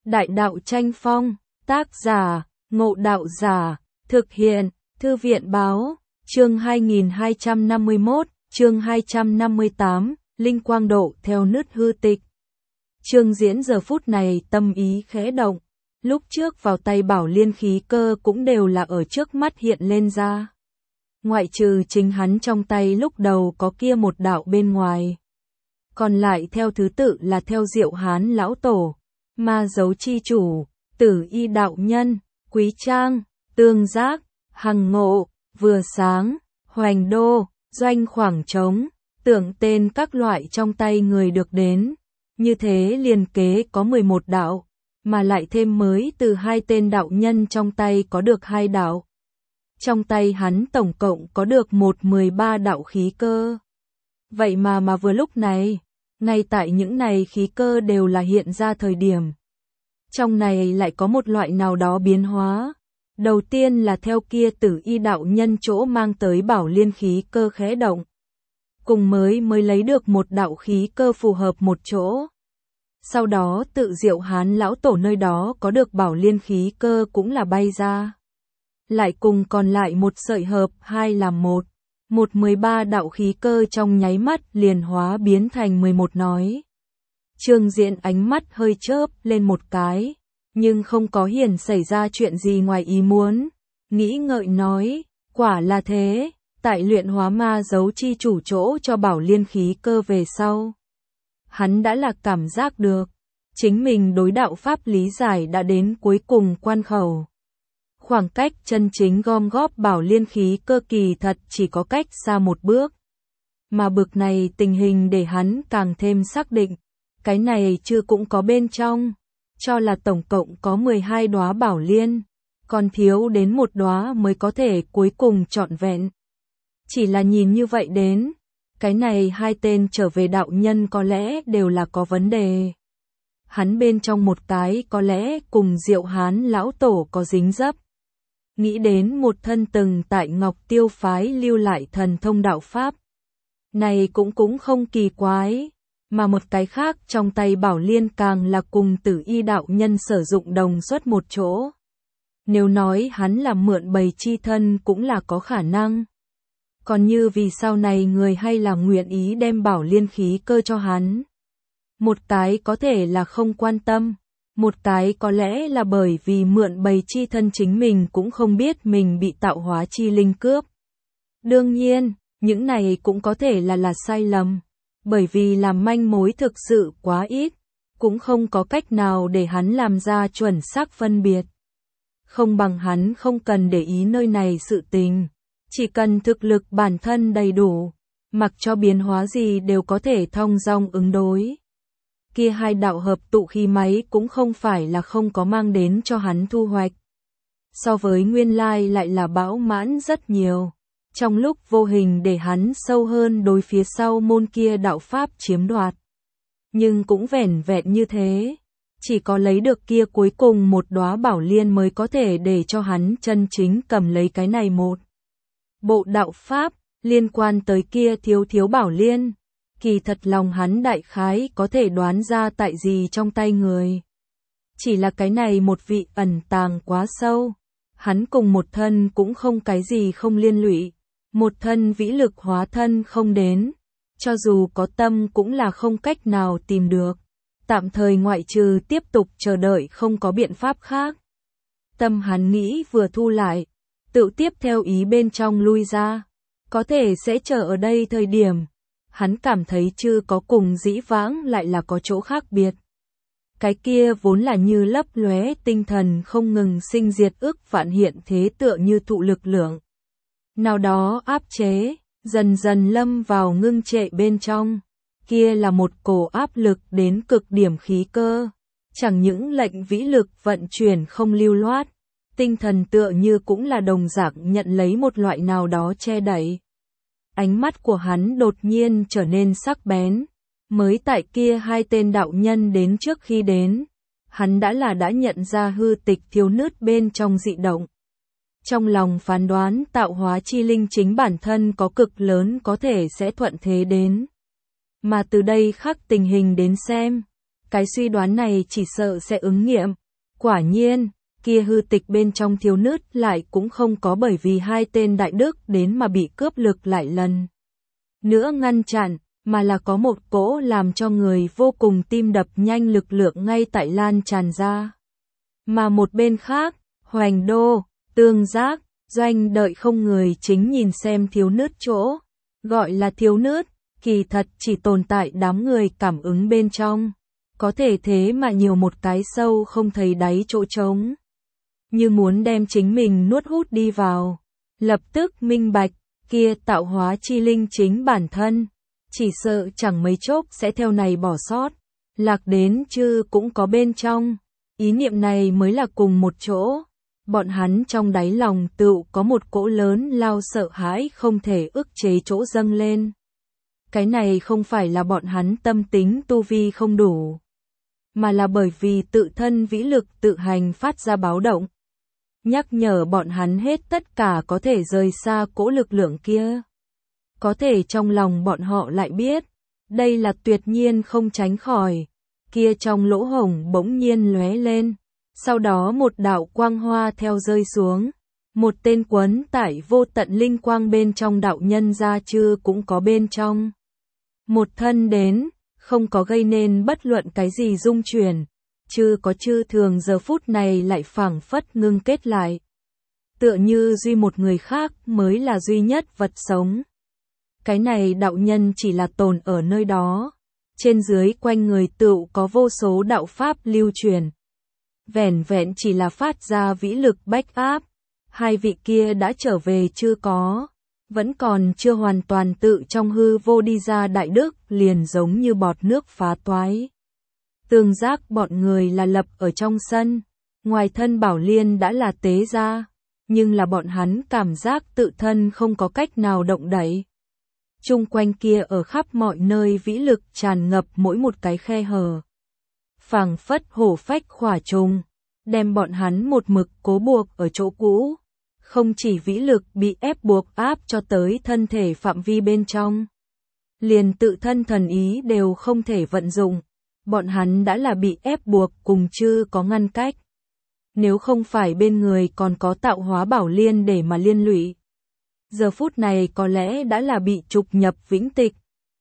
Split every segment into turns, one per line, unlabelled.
Đại đạo tranh phong, tác giả, Ngộ Đạo Giả, thực hiện, Thư viện báo, chương 2251, chương 258, Linh Quang Độ theo nứt hư tịch. Trương Diễn giờ phút này tâm ý khẽ động, lúc trước vào tay Bảo Liên khí cơ cũng đều là ở trước mắt hiện lên ra. Ngoại trừ chính hắn trong tay lúc đầu có kia một đạo bên ngoài. Còn lại theo thứ tự là theo Diệu Hán Lão Tổ, Ma Dấu Chi Chủ, Tử Y Đạo Nhân, Quý Trang, Tương Giác, Hằng Ngộ, Vừa Sáng, Hoành Đô, Doanh Khoảng Trống, Tưởng Tên các loại trong tay người được đến. Như thế liền kế có 11 đạo, mà lại thêm mới từ 2 tên đạo nhân trong tay có được 2 đạo. Trong tay hắn tổng cộng có được 13 đạo khí cơ. Vậy mà vừa lúc này, ngay tại những này khí cơ đều là hiện ra thời điểm. Trong này lại có một loại nào đó biến hóa. Đầu tiên là theo kia Tử Y đạo nhân chỗ mang tới Bảo Liên khí cơ khẽ động. Cùng mới lấy được một đạo khí cơ phù hợp một chỗ. Sau đó tự Diệu Hán Lão Tổ nơi đó có được Bảo Liên khí cơ cũng là bay ra. Lại cùng còn lại một sợi hợp 2 làm 1. 13 đạo khí cơ trong nháy mắt liền hóa biến thành 11 nói. Trương Diễn ánh mắt hơi chớp lên một cái, nhưng không có hiển xảy ra chuyện gì ngoài ý muốn. Nghĩ ngợi nói, quả là thế, tại luyện hóa Ma Dấu Chi Chủ chỗ cho Bảo Liên khí cơ về sau. Hắn đã là cảm giác được, chính mình đối đạo pháp lý giải đã đến cuối cùng quan khẩu. Khoảng cách chân chính gom góp Bảo Liên khí cơ kỳ thật chỉ có cách xa một bước. Mà bực này tình hình để hắn càng thêm xác định, cái này chưa cũng có bên trong, cho là tổng cộng có 12 đóa Bảo Liên, còn thiếu đến một đóa mới có thể cuối cùng trọn vẹn. Chỉ là nhìn như vậy đến, cái này 2 tên trở về đạo nhân có lẽ đều là có vấn đề. Hắn bên trong một cái có lẽ cùng Diệu Hán Lão Tổ có dính dấp. Nghĩ đến một thân từng tại Ngọc Tiêu phái lưu lại thần thông đạo pháp. Này cũng không kỳ quái, mà một cái khác trong tay Bảo Liên càng là cùng Tử Y đạo nhân sử dụng đồng xuất một chỗ. Nếu nói hắn là mượn bầy chi thân cũng là có khả năng. Còn như vì sau này người hay là nguyện ý đem Bảo Liên khí cơ cho hắn. Một cái có thể là không quan tâm. Một cái có lẽ là bởi vì mượn bầy chi thân chính mình cũng không biết mình bị tạo hóa chi linh cướp. Đương nhiên, những này cũng có thể là sai lầm, bởi vì làm manh mối thực sự quá ít, cũng không có cách nào để hắn làm ra chuẩn xác phân biệt. Không bằng hắn không cần để ý nơi này sự tình, chỉ cần thực lực bản thân đầy đủ, mặc cho biến hóa gì đều có thể thong dong ứng đối. Kia 2 đạo hợp tụ khí máy cũng không phải là không có mang đến cho hắn thu hoạch. So với nguyên lai lại là bão mãn rất nhiều. Trong lúc vô hình để hắn sâu hơn đối phía sau môn kia đạo pháp chiếm đoạt. Nhưng cũng vẻn vẹn như thế. Chỉ có lấy được kia cuối cùng một đóa Bảo Liên mới có thể để cho hắn chân chính cầm lấy cái này một. Bộ đạo pháp liên quan tới kia thiếu Bảo Liên. Kỳ thật lòng hắn đại khái có thể đoán ra tại gì trong tay người. Chỉ là cái này một vị ẩn tàng quá sâu. Hắn cùng một thân cũng không cái gì không liên lụy. Một thân vĩ lực hóa thân không đến. Cho dù có tâm cũng là không cách nào tìm được. Tạm thời ngoại trừ tiếp tục chờ đợi không có biện pháp khác. Tâm hắn nghĩ vừa thu lại. Tự tiếp theo ý bên trong lui ra. Có thể sẽ chờ ở đây thời điểm. Hắn cảm thấy chưa có cùng dĩ vãng lại là có chỗ khác biệt. Cái kia vốn là như lấp lóe tinh thần không ngừng sinh diệt ức vạn hiện thế tựa như thụ lực lượng. Nào đó áp chế, dần dần lâm vào ngưng trệ bên trong. Kia là một cổ áp lực đến cực điểm khí cơ. Chẳng những lệnh vĩ lực vận chuyển không lưu loát. Tinh thần tựa như cũng là đồng dạng nhận lấy một loại nào đó che đậy. Ánh mắt của hắn đột nhiên trở nên sắc bén. Mới tại kia 2 tên đạo nhân đến trước khi đến, hắn đã nhận ra hư tịch thiếu nứt bên trong dị động. Trong lòng phán đoán tạo hóa chi linh chính bản thân có cực lớn có thể sẽ thuận thế đến. Mà từ đây khắc tình hình đến xem, Cái suy đoán này chỉ sợ sẽ ứng nghiệm. Quả nhiên, kia hư tịch bên trong thiếu nứt lại cũng không có bởi vì hai tên đại đức đến mà bị cướp lực lại lần nữa ngăn chặn, mà là có một cỗ làm cho người vô cùng tim đập nhanh lực lượng ngay tại lan tràn ra. Mà một bên khác, Hoành Đô, Tương Giác, Doanh đợi không người chính nhìn xem thiếu nứt chỗ. Gọi là thiếu nứt, kỳ thật chỉ tồn tại đám người cảm ứng bên trong. Có thể thế mà nhiều một cái sâu không thấy đáy chỗ trống. Như muốn đem chính mình nuốt hút đi vào. Lập tức minh bạch, kia tạo hóa chi linh chính bản thân. Chỉ sợ chẳng mấy chốc sẽ theo này bỏ sót. Lạc đến chứ cũng có bên trong. Ý niệm này mới là cùng một chỗ. Bọn hắn trong đáy lòng tựu có một cỗ lớn lao sợ hãi không thể ức chế chỗ dâng lên. Cái này không phải là bọn hắn tâm tính tu vi không đủ, mà là bởi vì tự thân vĩ lực tự hành phát ra báo động. Nhắc nhở bọn hắn hết tất cả có thể rời xa cỗ lực lượng kia. Có thể trong lòng bọn họ lại biết, đây là tuyệt nhiên không tránh khỏi. Kia trong lỗ hổng bỗng nhiên lóe lên. Sau đó một đạo quang hoa theo rơi xuống. Một tên quấn tại vô tận linh quang bên trong đạo nhân ra chư cũng có bên trong. Một thân đến, không có gây nên bất luận cái gì rung chuyển. Chư có chư thường giờ phút này lại phảng phất ngưng kết lại. Tựa như duy một người khác mới là duy nhất vật sống. Cái này đạo nhân chỉ là tồn ở nơi đó. Trên dưới quanh người tựu có vô số đạo pháp lưu truyền. Vẻn vẹn chỉ là phát ra vĩ lực bách áp. Hai vị kia đã trở về chưa có. Vẫn còn chưa hoàn toàn tự trong hư vô đi ra đại đức liền giống như bọt nước phá toái. Tương Giác bọn người là lập ở trong sân. Ngoài thân Bảo Liên đã là tế ra. Nhưng là bọn hắn cảm giác tự thân không có cách nào động đậy. Chung quanh kia ở khắp mọi nơi vĩ lực tràn ngập mỗi một cái khe hở. Phảng phất hổ phách khỏa trùng, đem bọn hắn một mực cố buộc ở chỗ cũ. Không chỉ vĩ lực bị ép buộc áp cho tới thân thể phạm vi bên trong. Liền tự thân thần ý đều không thể vận dụng. Bọn hắn đã là bị ép buộc cùng chư có ngăn cách. Nếu không phải bên người còn có tạo hóa Bảo Liên để mà liên lụy. Giờ phút này có lẽ đã là bị trục nhập vĩnh tịch.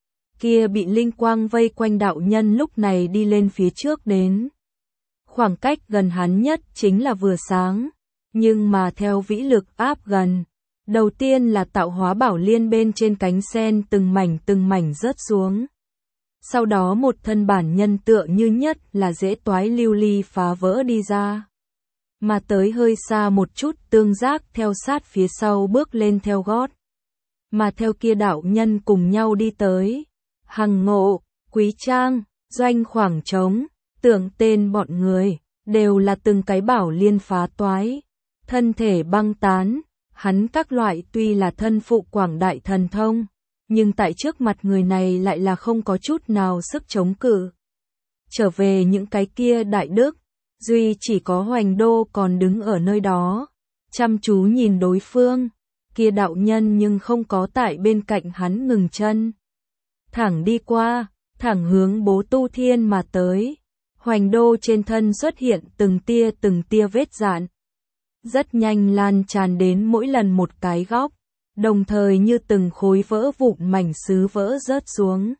Kia bị linh quang vây quanh đạo nhân lúc này đi lên phía trước đến. Khoảng cách gần hắn nhất chính là vừa sáng. Nhưng mà theo vĩ lực áp gần. Đầu tiên là tạo hóa Bảo Liên bên trên cánh sen từng mảnh rớt xuống. Sau đó một thân bản nhân tựa như nhất là dễ toái lưu ly phá vỡ đi ra. Mà tới hơi xa một chút Tương Giác theo sát phía sau bước lên theo gót. Mà theo kia đạo nhân cùng nhau đi tới. Hằng Ngộ, Quý Trang, Doanh khoảng trống, tưởng tên bọn người, đều là từng cái Bảo Liên phá toái. Thân thể băng tán, hắn các loại tuy là thân phụ quảng đại thần thông. Nhưng tại trước mặt người này lại là không có chút nào sức chống cự. Trở về những cái kia đại đức. Duy chỉ có Hoành Đô còn đứng ở nơi đó, chăm chú nhìn đối phương, kia đạo nhân nhưng không có tại bên cạnh hắn ngừng chân. Thẳng đi qua, thẳng hướng Bố Tu Thiên mà tới, Hoành Đô trên thân xuất hiện từng tia vết rạn. Rất nhanh lan tràn đến mỗi lần một cái góc, đồng thời như từng khối vỡ vụn mảnh sứ vỡ rớt xuống.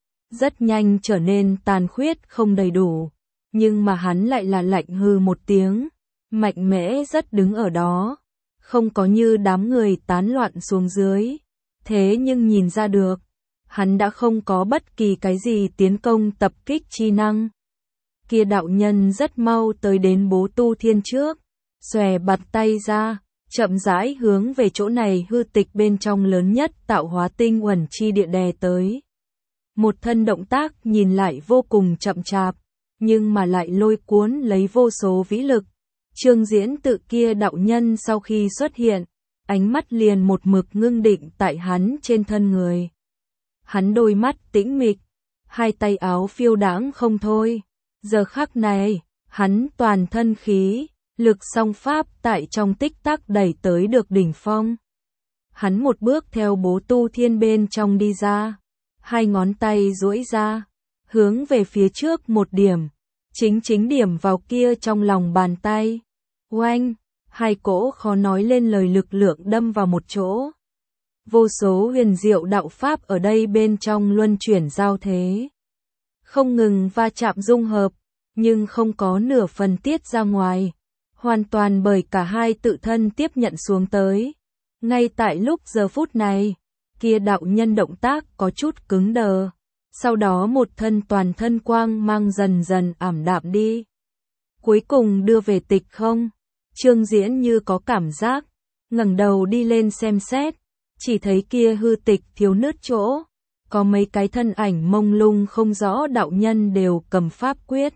Rất nhanh trở nên tàn khuyết không đầy đủ. Nhưng mà hắn lại là lạnh hừ một tiếng, mạnh mẽ rất đứng ở đó, không có như đám người tán loạn xuống dưới. Thế nhưng nhìn ra được, hắn đã không có bất kỳ cái gì tiến công tập kích chi năng. Kia đạo nhân rất mau tới đến Bố Tu Thiên trước, xòe bạt tay ra, chậm rãi hướng về chỗ này hư tịch bên trong lớn nhất tạo hóa tinh uẩn chi địa đè tới. Một thân động tác nhìn lại vô cùng chậm chạp. Nhưng mà lại lôi cuốn lấy vô số vĩ lực. Trương Diễn tự kia đạo nhân sau khi xuất hiện, ánh mắt liền một mực ngưng định tại hắn trên thân người. Hắn đôi mắt tĩnh mịch, hai tay áo phiêu đãng không thôi. Giờ khắc này, hắn toàn thân khí, lực song pháp tại trong tích tắc đẩy tới được đỉnh phong. Hắn một bước theo Bố Tu Thiên bên trong đi ra, hai ngón tay duỗi ra. hướng về phía trước một điểm, chính điểm vào kia trong lòng bàn tay. Oanh, hai cỗ khó nói lên lời lực lượng đâm vào một chỗ. Vô số huyền diệu đạo pháp ở đây bên trong luân chuyển giao thế. Không ngừng va chạm dung hợp, nhưng không có nửa phần tiết ra ngoài. Hoàn toàn bởi cả hai tự thân tiếp nhận xuống tới. Ngay tại lúc giờ phút này, kia đạo nhân động tác có chút cứng đờ. Sau đó một thân toàn thân quang mang dần dần ảm đạm đi. Cuối cùng đưa về tịch không. Trương Diễn như có cảm giác, ngẩng đầu đi lên xem xét, chỉ thấy kia hư tịch thiếu nứt chỗ, có mấy cái thân ảnh mông lung không rõ đạo nhân đều cầm pháp quyết.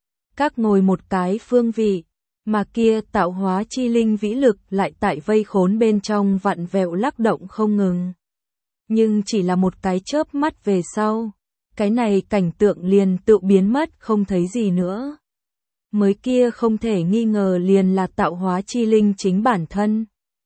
Các ngồi một cái phương vị, mà kia tạo hóa chi linh vĩ lực lại tại vây khốn bên trong vặn vẹo lắc động không ngừng. Nhưng chỉ là một cái chớp mắt về sau, cái này cảnh tượng liền tự biến mất không thấy gì nữa. Mới kia không thể nghi ngờ liền là tạo hóa chi linh chính bản thân.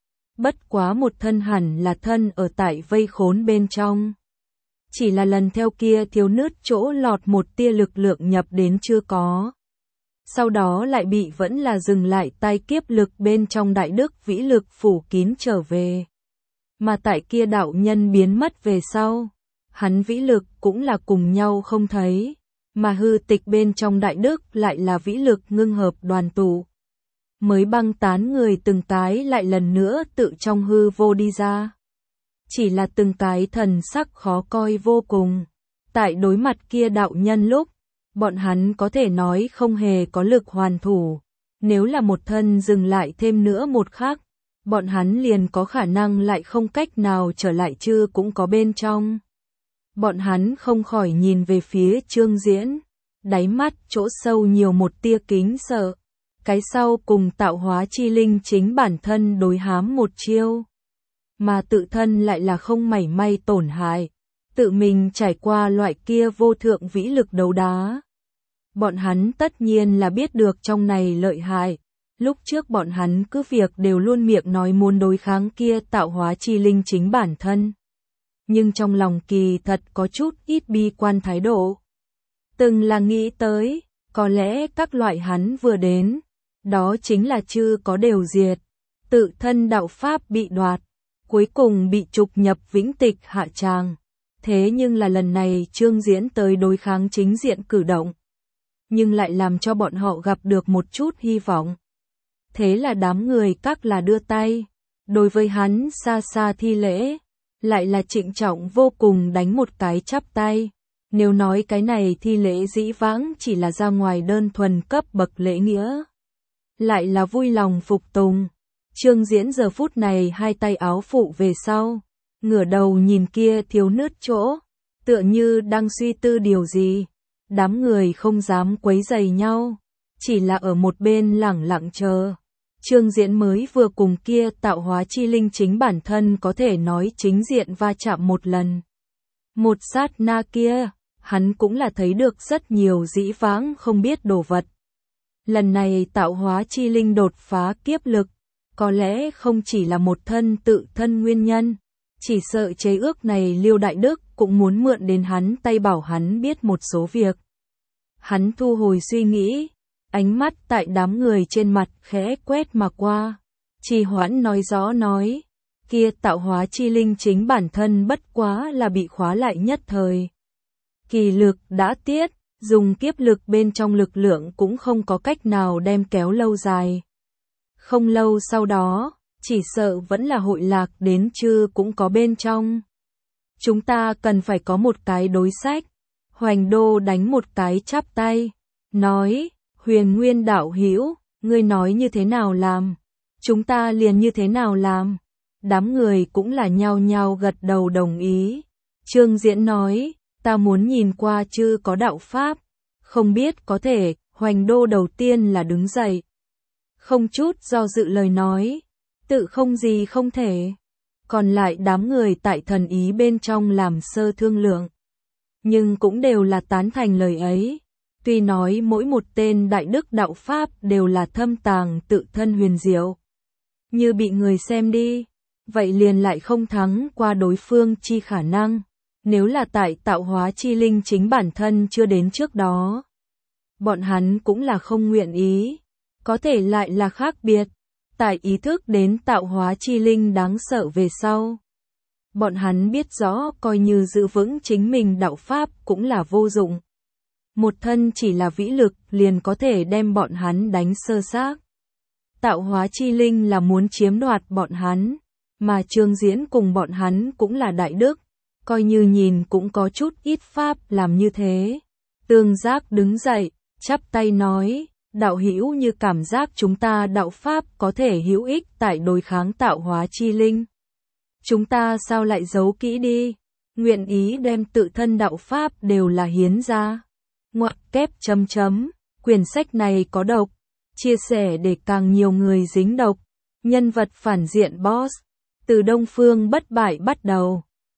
Bất quá một thân hẳn là thân ở tại vây khốn bên trong. Chỉ là lần theo kia thiếu nứt chỗ lọt một tia lực lượng nhập đến chưa có. Sau đó lại bị vẫn là dừng lại tai kiếp lực bên trong đại đức vĩ lực phủ kín trở về. Mà tại kia đạo nhân biến mất về sau, hắn vĩ lực cũng là cùng nhau không thấy, mà hư tịch bên trong đại đức lại là vĩ lực ngưng hợp đoàn tụ. Mới băng tán người từng cái lại lần nữa tự trong hư vô đi ra. Chỉ là từng cái thần sắc khó coi vô cùng. Tại đối mặt kia đạo nhân lúc, bọn hắn có thể nói không hề có lực hoàn thủ. Nếu là một thân dừng lại thêm nữa một khắc, bọn hắn liền có khả năng lại không cách nào trở lại chứ cũng có bên trong. Bọn hắn không khỏi nhìn về phía Trương Diễn, đáy mắt chỗ sâu nhiều một tia kính sợ. Cái sau cùng tạo hóa chi linh chính bản thân đối hám một chiêu, mà tự thân lại là không mảy may tổn hại, tự mình trải qua loại kia vô thượng vĩ lực đấu đá. Bọn hắn tất nhiên là biết được trong này lợi hại, lúc trước bọn hắn cứ việc đều luôn miệng nói muốn đối kháng kia tạo hóa chi linh chính bản thân. Nhưng trong lòng kỳ thật có chút ít bi quan thái độ. Từng là nghĩ tới, có lẽ các loại hắn vừa đến, đó chính là chư có đều diệt, tự thân đạo pháp bị đoạt, cuối cùng bị trục nhập vĩnh tịch hạ tràng. Thế nhưng là lần này Trương Diễn tới đối kháng chính diện cử động, nhưng lại làm cho bọn họ gặp được một chút hy vọng. Thế là đám người các là đưa tay, đối với hắn xa xa thi lễ, lại là trịnh trọng vô cùng đánh một cái chắp tay. Nếu nói cái này thi lễ dĩ vãng chỉ là ra ngoài đơn thuần cấp bậc lễ nghĩa, lại là vui lòng phục tùng. Trương Diễn giờ phút này hai tay áo phụ về sau, ngửa đầu nhìn kia thiếu nứt chỗ, tựa như đang suy tư điều gì. Đám người không dám quấy rầy nhau, chỉ là ở một bên lẳng lặng chờ. Trương Diễn mới vừa cùng kia tạo hóa chi linh chính bản thân có thể nói chính diện va chạm một lần. Một sát na kia, hắn cũng là thấy được rất nhiều dĩ vãng không biết đồ vật. Lần này tạo hóa chi linh đột phá kiếp lực, có lẽ không chỉ là một thân tự thân nguyên nhân, chỉ sợ chế ước này Liêu Đại Đức cũng muốn mượn đến hắn tay bảo hắn biết một số việc. Hắn thu hồi suy nghĩ, ánh mắt tại đám người trên mặt khẽ quét mà qua, trì hoãn nói rõ nói, kia tạo hóa chi linh chính bản thân bất quá là bị khóa lại nhất thời. Kỳ lực đã tiết, dùng kiếp lực bên trong lực lượng cũng không có cách nào đem kéo lâu dài. Không lâu sau đó, chỉ sợ vẫn là hội lạc đến chứ cũng có bên trong. Chúng ta cần phải có một cái đối sách. Hoành Đô đánh một cái chắp tay, nói, Huyền Nguyên đạo hữu, ngươi nói như thế nào làm, chúng ta liền như thế nào làm. Đám người cũng là nhao nhao gật đầu đồng ý. Trương Diễn nói, ta muốn nhìn qua chứ có đạo pháp, không biết có thể. Hoành Đô đầu tiên là đứng dậy, không chút do dự lời nói, tự không gì không thể. Còn lại đám người tại thần ý bên trong làm sơ thương lượng, nhưng cũng đều là tán thành lời ấy. Tuy nói mỗi một tên đại đức đạo pháp đều là thâm tàng tự thân huyền diệu, như bị người xem đi, vậy liền lại không thắng qua đối phương chi khả năng. Nếu là tại tạo hóa chi linh chính bản thân chưa đến trước đó, bọn hắn cũng là không nguyện ý. Có thể lại là khác biệt. Tại ý thức đến tạo hóa chi linh đáng sợ về sau, bọn hắn biết rõ coi như giữ vững chính mình đạo pháp cũng là vô dụng. Một thân chỉ là vĩ lực liền có thể đem bọn hắn đánh sơ xác. Tạo hóa chi linh là muốn chiếm đoạt bọn hắn, mà Trương Diễn cùng bọn hắn cũng là đại đức, coi như nhìn cũng có chút ít pháp làm như thế. Tương Giác đứng dậy, chắp tay nói, đạo hữu như cảm giác chúng ta đạo pháp có thể hữu ích tại đối kháng tạo hóa chi linh. Chúng ta sao lại giấu kỹ đi, nguyện ý đem tự thân đạo pháp đều là hiến ra. Ngoặc kép chấm chấm, quyển sách này có độc, chia sẻ để càng nhiều người dính độc. Nhân vật phản diện boss, từ Đông Phương Bất Bại bắt đầu.